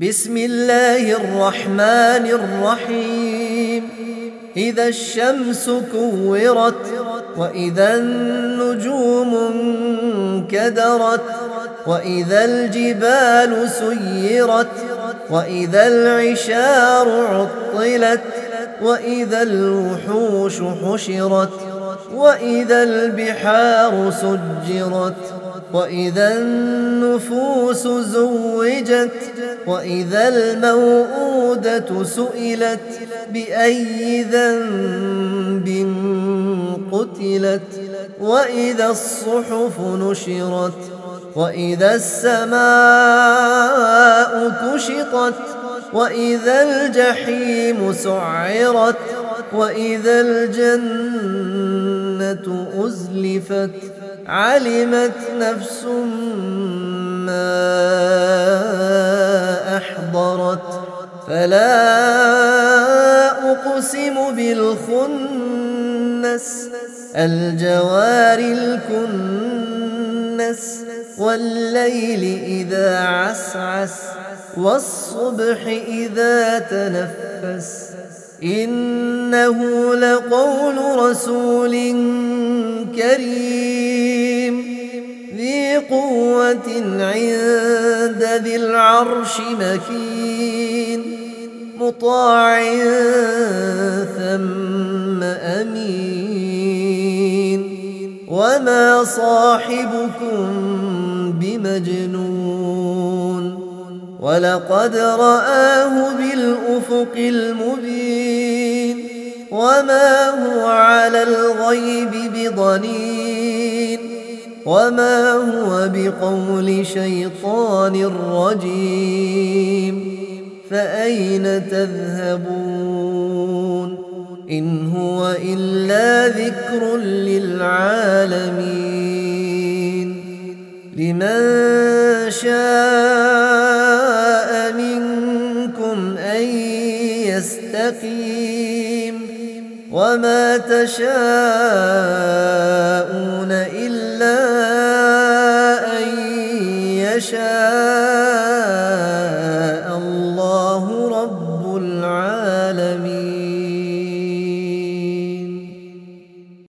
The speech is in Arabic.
بسم الله الرحمن الرحيم. إذا الشمس كورت وإذا النجوم انكدرت وإذا الجبال سيرت وإذا العشار عطلت وإذا الوحوش حشرت وإذا البحار سجرت وإذا النفوس زوجت وإذا الموءودة سئلت بأي ذنب قتلت وإذا الصحف نشرت وإذا السماء كشطت وإذا الجحيم سعرت وإذا الجنة أزلفت علمت نفس ما أحضرت فلا أقسم بالخنس الجوار الكنس والليل إذا عسعس والصبح إذا تنفس إنه لقول رسول كريم ذي قوة عند ذي العرش مكين مطاع ثم أمين وما صاحبكم بمجنون ولقد رآه بالأفق المبين وما هو على الغيب بضنين وما هو بقول شيطان رجيم فأين تذهبون إن هو إلا ذكر للعالمين لمن شاء منكم أن يستقيم وما تشاءون إلا أن يشاء